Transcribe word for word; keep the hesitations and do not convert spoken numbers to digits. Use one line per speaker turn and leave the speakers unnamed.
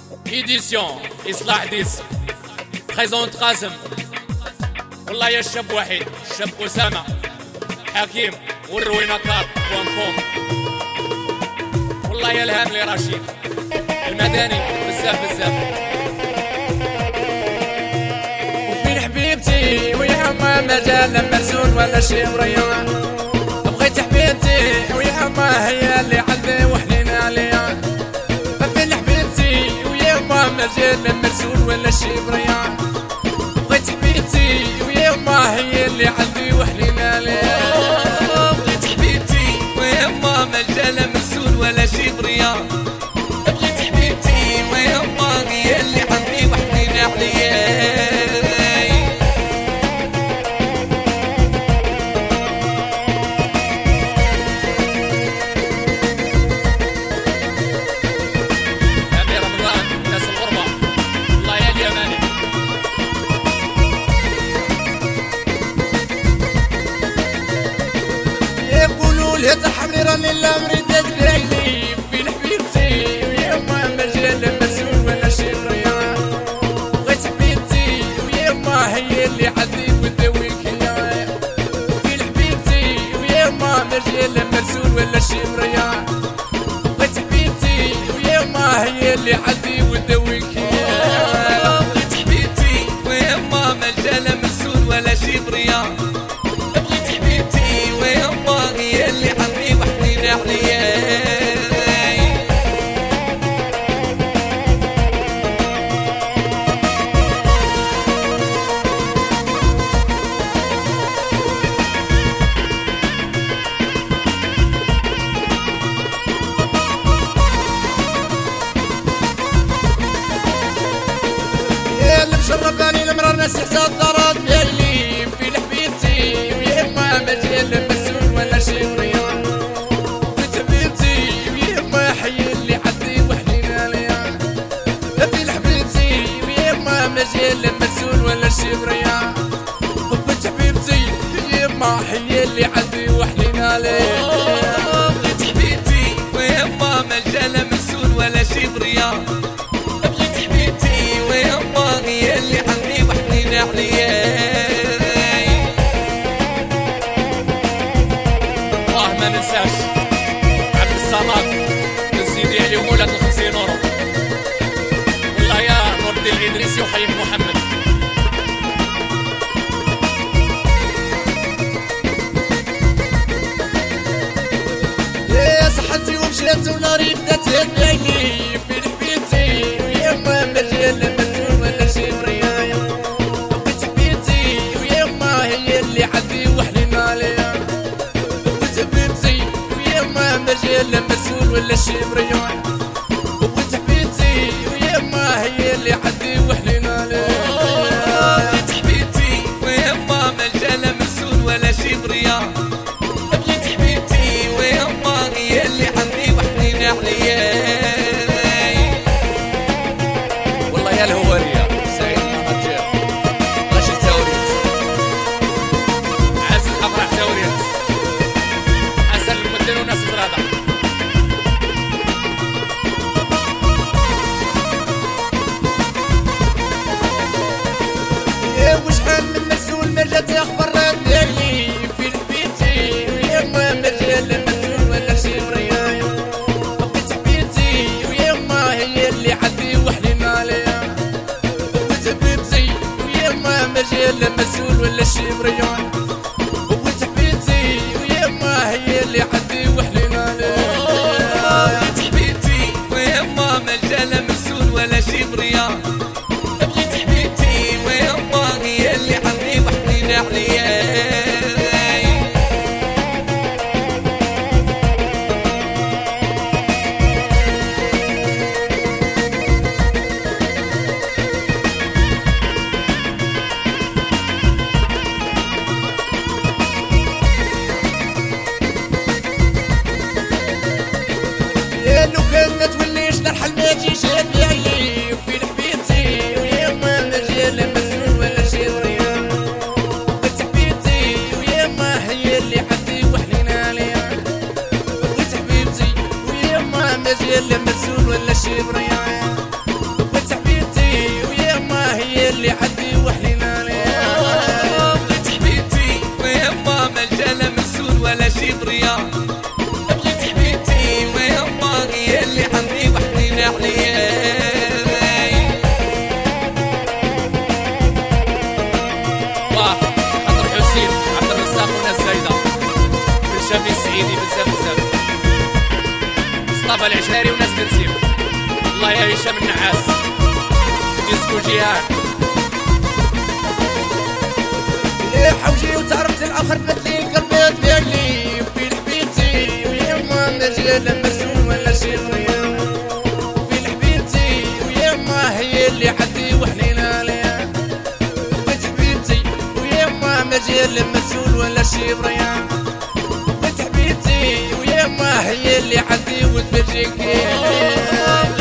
إيديسيون إصلاح ديس بريزونت قاسم. والله يا الشاب وحيد الشاب أسامة حكيم والروينة كاب بوان كوم. والله يا الهام لي رشيد المدني بزاف بزاف.
وفين حبيبتي ويا ما مجال مرسول ولا شي مريان. بغيت حبيبتي ويا ما هي اللي عندي وحنين عليا. فين حبيبتي ويا ما مجال مرسول ولا شي مريان. بغيت حبيبتي ويا ما هي اللي عندي وحنين عليا.
بغيت حبيبتي ويا ما مجال مرسول ولا شي بريان. بغيت حبيبتي ويا ما هي اللي عندي وحنين عليا.
تحملي راني لا مريدة تبيعيني. فين حبيبتي ويا ما مجال مرسول ولا شي مريان. بغيت حبيبتي ويا ما هي اللي عندي ونداويك يا. فين حبيبتي ويا ما مجال مرسول ولا شي مريان. بغيت حبيبتي ويا ما هي اللي عندي ونداويك يا.
بغيت حبيبتي ويا ما مجال مرسول ولا شي مريان. بغيت حبيبتي ويا ما هي اللي عندي وحنين عليا.
يا اللي مشرباني المرار ناس حساب ضرب ديالي. فين حبيبتي ويا ما مجال مرسول ولا شي مريان. بغيت حبيبتي ويا ما هي اللي عندي وحنين عليا. فين حبيبتي ويا ما مجال مرسول ولا شي مريان. بغيت حبيبتي ويا ما هي اللي عندي وحنين عليا.
بغيت حبيبتي ويا ما مجال مرسول ولا شي مريان. بغيت حبيبتي ويا ما هي اللي عندي وحنين عليا.
والله ما ننساش عبد الصمد من سيدي علي ومولات الخمسين اورو. والله يا نور الدين الإدريسي وحيك محمد.
يا صحتي ومشيت وناري بدات تهنيني. فين حبيبتي ويا ما مجال مرسول ولا شي مريان. بغيت حبيبتي ويا ما هي اللي عندي وحنين عليا. بغيت حبيبتي ويا ما مجال مرسول ولا شي مريان. بغيت حبيبتي ويا ما هي اللي عندي وحنين عليا.
بغيت حبيبتي ويا ما مجال مرسول ولا شي مريان. بغيت حبيبتي ويا ما هي اللي عندي وحنين عليا.
والله يا الهوارية سعيد النجار رشيد تاوريت عز الأفراح تاوريت حسن المدن وناس زرادة.
يا وشحال من مسؤول ما جات اخبار ديالي. فين حبيبتي ويا ما مجال مرسول ولا شي مريان. بغيت حبيبتي ويا ما هي اللي عندي وحنين عليا. بغيت حبيبتي ويا ما مجال مرسول ولا شي مريان. بغيت حبيبتي ويا ما هي اللي عندي وحنين عليا.
بغيت حبيبتي ويا ما مجال مرسول ولا شي مريان. بغيت حبيبتي ويا ما هي اللي عندي وحنين عليا.
يا لو كان ما توليش نرحل ما تجيش هادي. فين حبيبتي
بريان بغيت حبيبتي ويما هي اللي عندي وحدي نحليها
عبد الرزاق وناس زايدة بالشافي السعيدي بزاف بزاف مصطفى العشاري وناس كرسيم الله يا هشام النعاس ديسكو جيهان
يا حوجي وتعرفت الاخر بدلي قلبي ديالي في حبيبتي ويما مجال مسؤول ولا شي غير في حبيبتي ويما هي اللي عندي وحنينه ليا بغيت حبيبتي ويما مجال مسؤول ولا شي بريان بغيت حبيبتي ويما هي اللي عندي وتفرجيك